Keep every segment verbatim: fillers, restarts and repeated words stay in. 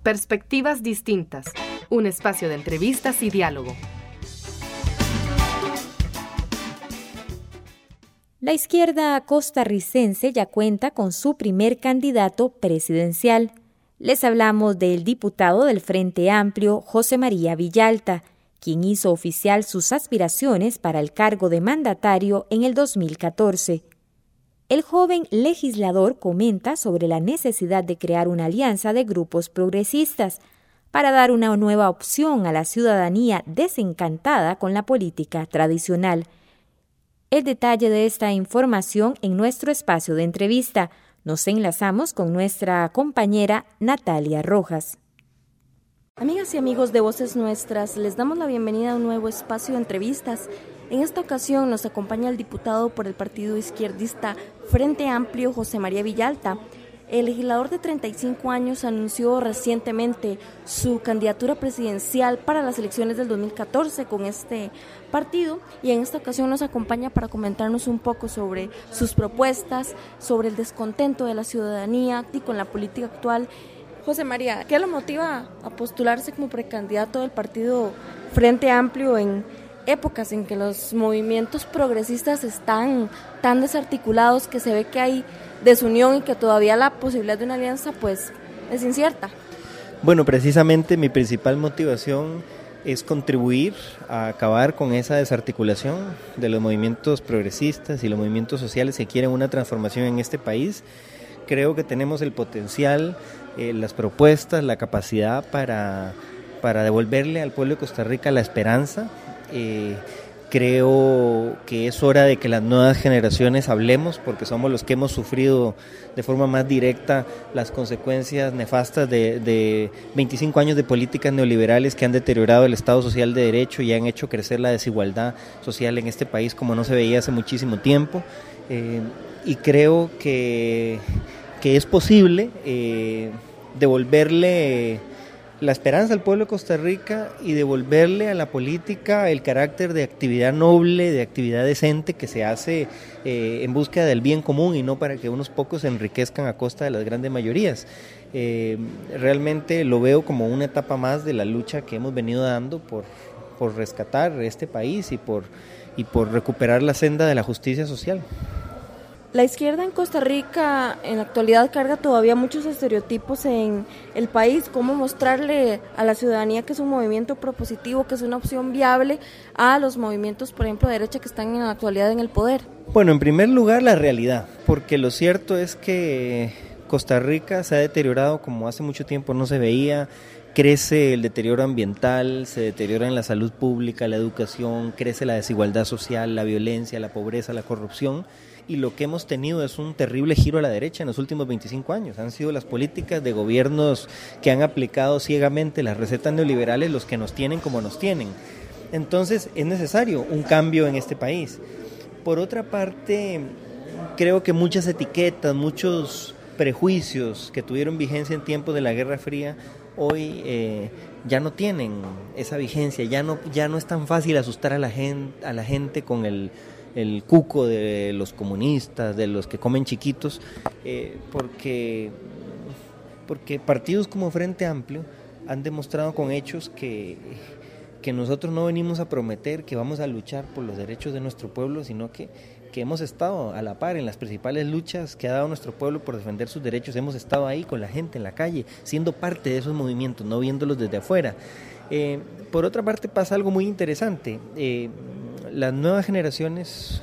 Perspectivas distintas. Un espacio de entrevistas y diálogo. La izquierda costarricense ya cuenta con su primer candidato presidencial. Les hablamos del diputado del Frente Amplio, José María Villalta, quien hizo oficial sus aspiraciones para el cargo de mandatario en el dos mil catorce. El joven legislador comenta sobre la necesidad de crear una alianza de grupos progresistas para dar una nueva opción a la ciudadanía desencantada con la política tradicional. El detalle de esta información en nuestro espacio de entrevista. Nos enlazamos con nuestra compañera Natalia Rojas. Amigas y amigos de Voces Nuestras, les damos la bienvenida a un nuevo espacio de entrevistas. En esta ocasión nos acompaña el diputado por el partido izquierdista Frente Amplio, José María Villalta. El legislador de treinta y cinco años anunció recientemente su candidatura presidencial para las elecciones del dos mil catorce con este partido y en esta ocasión nos acompaña para comentarnos un poco sobre sus propuestas, sobre el descontento de la ciudadanía y con la política actual. José María, ¿qué lo motiva a postularse como precandidato del partido Frente Amplio en épocas en que los movimientos progresistas están tan desarticulados que se ve que hay desunión y que todavía la posibilidad de una alianza pues es incierta? Bueno, precisamente mi principal motivación es contribuir a acabar con esa desarticulación de los movimientos progresistas y los movimientos sociales que quieren una transformación en este país. Creo que tenemos el potencial, eh, las propuestas, la capacidad para, para devolverle al pueblo de Costa Rica la esperanza. Eh, creo que es hora de que las nuevas generaciones hablemos, porque somos los que hemos sufrido de forma más directa las consecuencias nefastas de, de veinticinco años de políticas neoliberales que han deteriorado el Estado Social de Derecho y han hecho crecer la desigualdad social en este país como no se veía hace muchísimo tiempo. Eh, y creo que, que es posible eh, devolverle la esperanza al pueblo de Costa Rica y devolverle a la política el carácter de actividad noble, de actividad decente que se hace eh, en búsqueda del bien común y no para que unos pocos se enriquezcan a costa de las grandes mayorías. Eh, realmente lo veo como una etapa más de la lucha que hemos venido dando por, por rescatar este país y por, y por recuperar la senda de la justicia social. La izquierda en Costa Rica en la actualidad carga todavía muchos estereotipos en el país. ¿Cómo mostrarle a la ciudadanía que es un movimiento propositivo, que es una opción viable a los movimientos, por ejemplo, de derecha que están en la actualidad en el poder? Bueno, en primer lugar la realidad, porque lo cierto es que Costa Rica se ha deteriorado como hace mucho tiempo no se veía. Crece el deterioro ambiental, se deteriora en la salud pública, la educación, crece la desigualdad social, la violencia, la pobreza, la corrupción. Y lo que hemos tenido es un terrible giro a la derecha en los últimos veinticinco años. Han sido las políticas de gobiernos que han aplicado ciegamente las recetas neoliberales los que nos tienen como nos tienen. Entonces es necesario un cambio en este país. Por otra parte, creo que muchas etiquetas, muchos prejuicios que tuvieron vigencia en tiempos de la Guerra Fría, hoy eh, ya no tienen esa vigencia, ya no, ya no es tan fácil asustar a la gente, a la gente con el... el cuco de los comunistas, de los que comen chiquitos, eh, porque, porque partidos como Frente Amplio han demostrado con hechos que, que nosotros no venimos a prometer que vamos a luchar por los derechos de nuestro pueblo, sino que, que hemos estado a la par en las principales luchas que ha dado nuestro pueblo por defender sus derechos, hemos estado ahí con la gente en la calle, siendo parte de esos movimientos, no viéndolos desde afuera. Eh, por otra parte pasa algo muy interesante, eh, las nuevas generaciones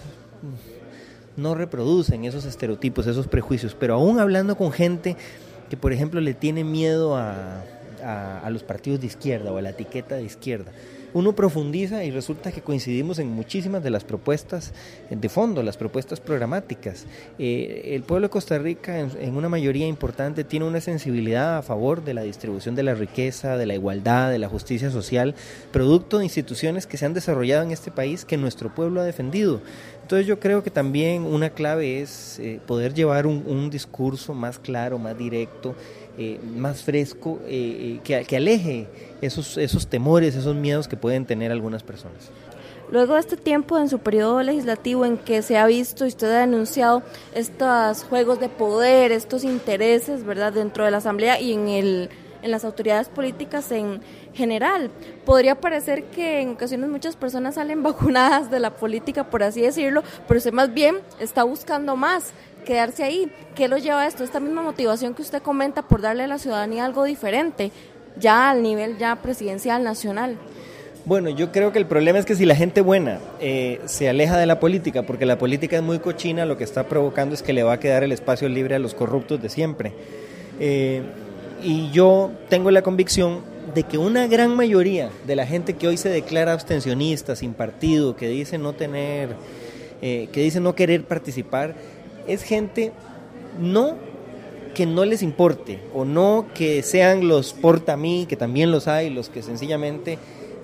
no reproducen esos estereotipos, esos prejuicios, pero aún hablando con gente que por ejemplo le tiene miedo a, a, a los partidos de izquierda o a la etiqueta de izquierda, uno profundiza y resulta que coincidimos en muchísimas de las propuestas de fondo, las propuestas programáticas. Eh, el pueblo de Costa Rica en, en una mayoría importante tiene una sensibilidad a favor de la distribución de la riqueza, de la igualdad, de la justicia social, producto de instituciones que se han desarrollado en este país que nuestro pueblo ha defendido. Entonces yo creo que también una clave es eh, poder llevar un, un discurso más claro, más directo, eh, más fresco, eh, que, que aleje esos, esos temores, esos miedos que pueden tener algunas personas. Luego de este tiempo en su periodo legislativo en que se ha visto y usted ha denunciado estos juegos de poder, estos intereses, ¿verdad?, dentro de la Asamblea y en el en las autoridades políticas en general. Podría parecer que en ocasiones muchas personas salen vacunadas de la política, por así decirlo, pero usted más bien está buscando más, quedarse ahí. ¿Qué lo lleva a esto? Esta misma motivación que usted comenta por darle a la ciudadanía algo diferente, ya al nivel ya presidencial, nacional. Bueno, yo creo que el problema es que si la gente buena eh, se aleja de la política, porque la política es muy cochina, lo que está provocando es que le va a quedar el espacio libre a los corruptos de siempre. Eh, y yo tengo la convicción de que una gran mayoría de la gente que hoy se declara abstencionista, sin partido, que dice no tener, eh, que dice no querer participar, es gente no que no les importe, o no que sean los porta a mí, que también los hay, los que sencillamente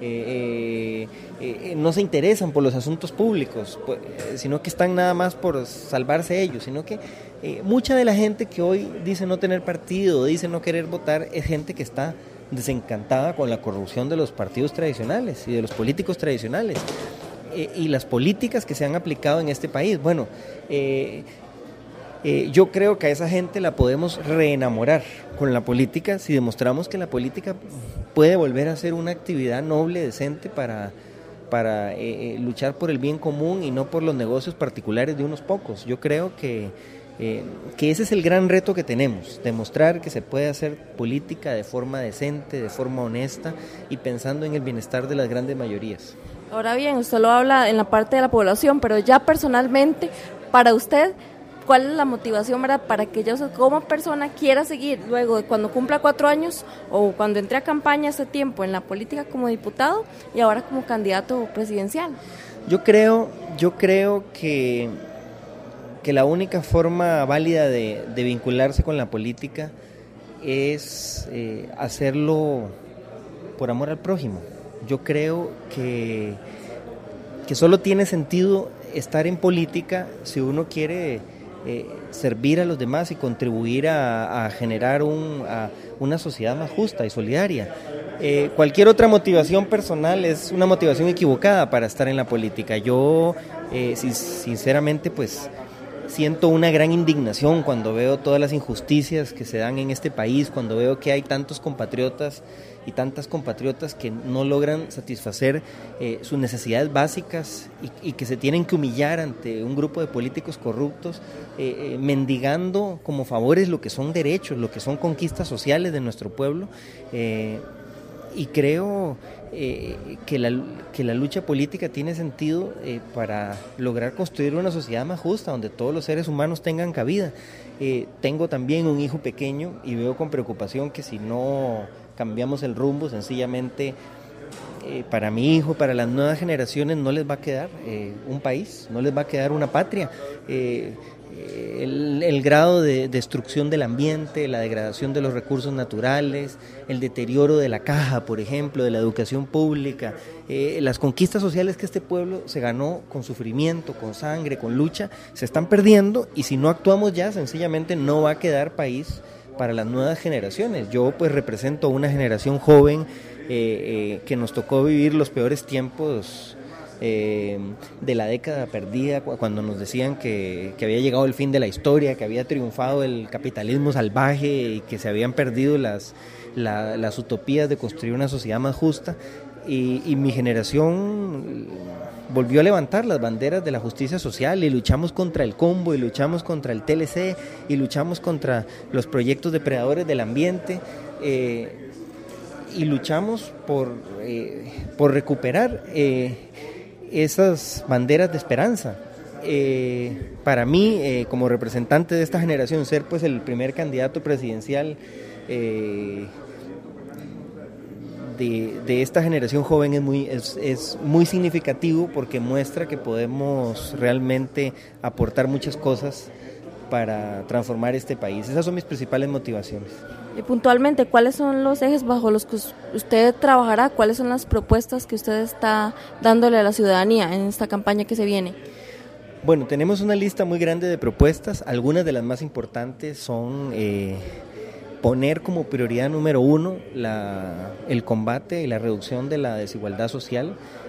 Eh, eh, eh, no se interesan por los asuntos públicos, pues, eh, sino que están nada más por salvarse ellos, sino que eh, mucha de la gente que hoy dice no tener partido, dice no querer votar, es gente que está desencantada con la corrupción de los partidos tradicionales y de los políticos tradicionales eh, y las políticas que se han aplicado en este país. Bueno, eh, Eh, yo creo que a esa gente la podemos reenamorar con la política si demostramos que la política puede volver a ser una actividad noble, decente para, para eh, luchar por el bien común y no por los negocios particulares de unos pocos. Yo creo que, eh, que ese es el gran reto que tenemos, demostrar que se puede hacer política de forma decente, de forma honesta y pensando en el bienestar de las grandes mayorías. Ahora bien, usted lo habla en la parte de la población, pero ya personalmente, para usted, ¿cuál es la motivación, verdad, para que yo como persona quiera seguir luego de cuando cumpla cuatro años o cuando entré a campaña hace tiempo en la política como diputado y ahora como candidato presidencial? Yo creo, yo creo que, que la única forma válida de, de vincularse con la política es eh, hacerlo por amor al prójimo. Yo creo que, que solo tiene sentido estar en política si uno quiere Eh, servir a los demás y contribuir a, a generar un, a una sociedad más justa y solidaria. Eh, cualquier otra motivación personal es una motivación equivocada para estar en la política. Yo, eh, si, sinceramente, pues siento una gran indignación cuando veo todas las injusticias que se dan en este país, cuando veo que hay tantos compatriotas y tantas compatriotas que no logran satisfacer eh, sus necesidades básicas y, y que se tienen que humillar ante un grupo de políticos corruptos, eh, eh, mendigando como favores lo que son derechos, lo que son conquistas sociales de nuestro pueblo. Eh, y creo eh, que, la, que la lucha política tiene sentido eh, para lograr construir una sociedad más justa, donde todos los seres humanos tengan cabida. Eh, tengo también un hijo pequeño y veo con preocupación que si no cambiamos el rumbo, sencillamente eh, para mi hijo, para las nuevas generaciones no les va a quedar eh, un país, no les va a quedar una patria. Eh, El, el grado de destrucción del ambiente, la degradación de los recursos naturales, el deterioro de la caja, por ejemplo, de la educación pública, eh, las conquistas sociales que este pueblo se ganó con sufrimiento, con sangre, con lucha, se están perdiendo y si no actuamos ya, sencillamente no va a quedar país para las nuevas generaciones. Yo pues represento una generación joven eh, eh, que nos tocó vivir los peores tiempos Eh, de la década perdida, cuando nos decían que, que había llegado el fin de la historia, que había triunfado el capitalismo salvaje y que se habían perdido las, la, las utopías de construir una sociedad más justa, y, y mi generación volvió a levantar las banderas de la justicia social y luchamos contra el combo y luchamos contra el T L C y luchamos contra los proyectos depredadores del ambiente eh, y luchamos por, eh, por recuperar eh, esas banderas de esperanza. Eh, para mí, eh, como representante de esta generación, ser pues el primer candidato presidencial eh, de, de esta generación joven es muy, es, es muy significativo porque muestra que podemos realmente aportar muchas cosas para transformar este país. Esas son mis principales motivaciones. Y puntualmente, ¿cuáles son los ejes bajo los que usted trabajará? ¿Cuáles son las propuestas que usted está dándole a la ciudadanía en esta campaña que se viene? Bueno, tenemos una lista muy grande de propuestas. Algunas de las más importantes son eh, poner como prioridad número uno la, el combate y la reducción de la desigualdad social.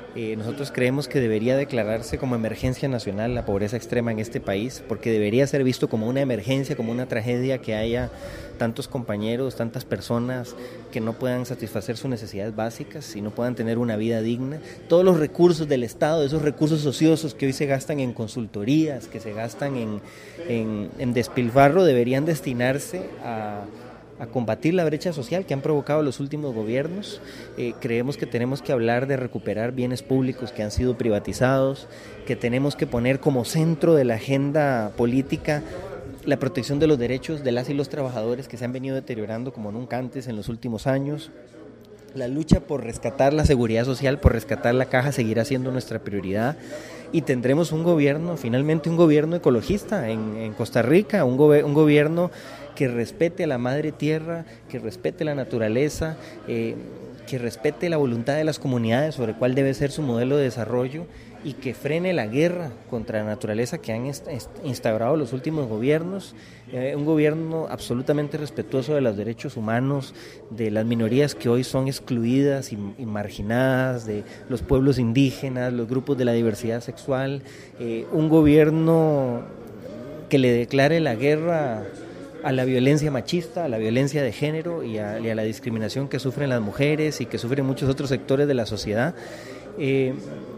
Eh, nosotros creemos que debería declararse como emergencia nacional la pobreza extrema en este país, porque debería ser visto como una emergencia, como una tragedia que haya tantos compañeros, tantas personas que no puedan satisfacer sus necesidades básicas y no puedan tener una vida digna. Todos los recursos del Estado, esos recursos ociosos que hoy se gastan en consultorías, que se gastan en, en, en despilfarro, deberían destinarse a... a combatir la brecha social que han provocado los últimos gobiernos. Eh, creemos que tenemos que hablar de recuperar bienes públicos que han sido privatizados, que tenemos que poner como centro de la agenda política la protección de los derechos de las y los trabajadores que se han venido deteriorando como nunca antes en los últimos años. La lucha por rescatar la seguridad social, por rescatar la caja, seguirá siendo nuestra prioridad y tendremos un gobierno, finalmente un gobierno ecologista en, en Costa Rica, un, go- un gobierno que respete a la madre tierra, que respete la naturaleza, eh, que respete la voluntad de las comunidades sobre cuál debe ser su modelo de desarrollo y que frene la guerra contra la naturaleza que han est- instaurado los últimos gobiernos, eh, un gobierno absolutamente respetuoso de los derechos humanos, de las minorías que hoy son excluidas y, y marginadas, de los pueblos indígenas, los grupos de la diversidad sexual, eh, un gobierno que le declare la guerra a la violencia machista, a la violencia de género y a, y a la discriminación que sufren las mujeres y que sufren muchos otros sectores de la sociedad. Eh,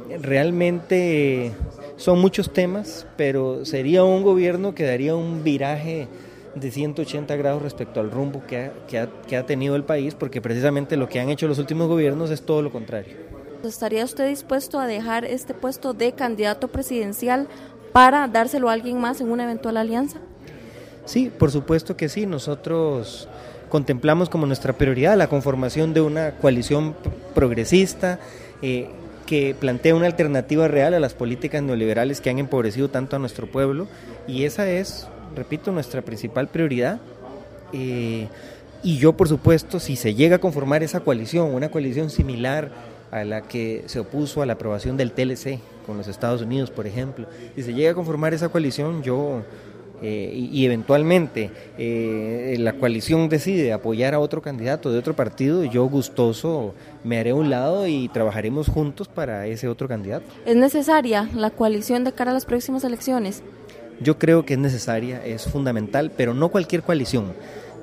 realmente son muchos temas, pero sería un gobierno que daría un viraje de ciento ochenta grados respecto al rumbo que ha, que ha, que ha tenido el país, porque precisamente lo que han hecho los últimos gobiernos es todo lo contrario. ¿Estaría usted dispuesto a dejar este puesto de candidato presidencial para dárselo a alguien más en una eventual alianza? Sí, por supuesto que sí. Nosotros contemplamos como nuestra prioridad la conformación de una coalición progresista eh, que plantea una alternativa real a las políticas neoliberales que han empobrecido tanto a nuestro pueblo, y esa es, repito, nuestra principal prioridad. Eh, y yo, por supuesto, si se llega a conformar esa coalición, una coalición similar a la que se opuso a la aprobación del T L C con los Estados Unidos, por ejemplo, si se llega a conformar esa coalición, yo... Eh, y, y eventualmente eh, la coalición decide apoyar a otro candidato de otro partido, yo gustoso me haré a un lado y trabajaremos juntos para ese otro candidato. ¿Es necesaria la coalición de cara a las próximas elecciones? Yo creo que es necesaria, es fundamental, pero no cualquier coalición.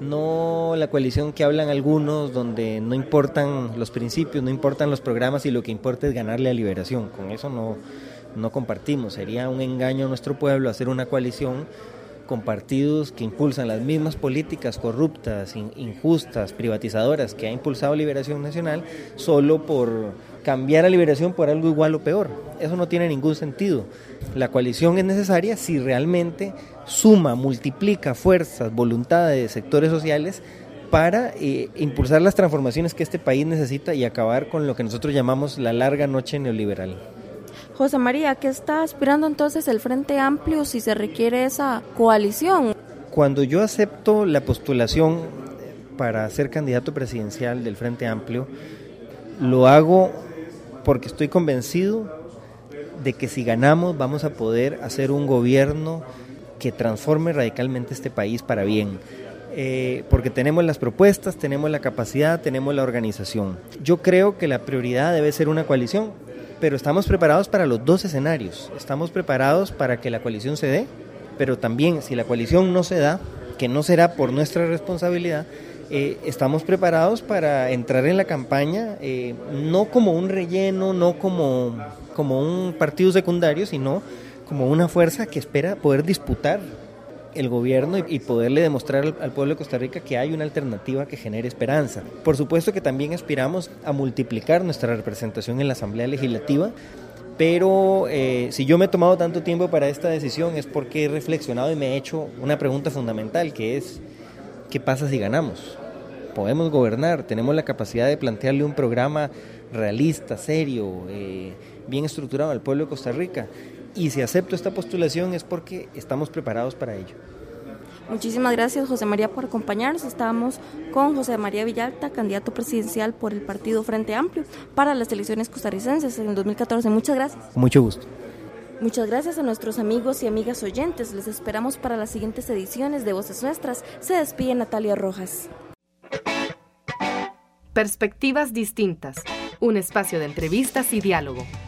No la coalición que hablan algunos, donde no importan los principios, no importan los programas y lo que importa es ganarle a Liberación. Con eso no, no compartimos. Sería un engaño a nuestro pueblo hacer una coalición con partidos que impulsan las mismas políticas corruptas, injustas, privatizadoras que ha impulsado Liberación Nacional, solo por cambiar a Liberación por algo igual o peor. Eso no tiene ningún sentido. La coalición es necesaria si realmente suma, multiplica fuerzas, voluntades de sectores sociales para eh, impulsar las transformaciones que este país necesita y acabar con lo que nosotros llamamos la larga noche neoliberal. José María, ¿qué está aspirando entonces el Frente Amplio si se requiere esa coalición? Cuando yo acepto la postulación para ser candidato presidencial del Frente Amplio, lo hago porque estoy convencido de que si ganamos vamos a poder hacer un gobierno que transforme radicalmente este país para bien. Eh, porque tenemos las propuestas, tenemos la capacidad, tenemos la organización. Yo creo que la prioridad debe ser una coalición, pero estamos preparados para los dos escenarios. Estamos preparados para que la coalición se dé, pero también si la coalición no se da, que no será por nuestra responsabilidad, eh, estamos preparados para entrar en la campaña, eh, no como un relleno, no como, como un partido secundario, sino como una fuerza que espera poder disputar el gobierno y, y poderle demostrar al, al pueblo de Costa Rica que hay una alternativa que genere esperanza. Por supuesto que también aspiramos a multiplicar nuestra representación en la Asamblea Legislativa, pero eh, si yo me he tomado tanto tiempo para esta decisión es porque he reflexionado y me he hecho una pregunta fundamental, que es ¿qué pasa si ganamos? Podemos gobernar, tenemos la capacidad de plantearle un programa realista, serio, eh, bien estructurado al pueblo de Costa Rica. Y si acepto esta postulación es porque estamos preparados para ello. Muchísimas gracias, José María, por acompañarnos. Estamos con José María Villalta, candidato presidencial por el partido Frente Amplio para las elecciones costarricenses en el dos mil catorce. Muchas gracias. Con mucho gusto. Muchas gracias a nuestros amigos y amigas oyentes. Les esperamos para las siguientes ediciones de Voces Nuestras. Se despide Natalia Rojas. Perspectivas distintas. un espacio de entrevistas y diálogo.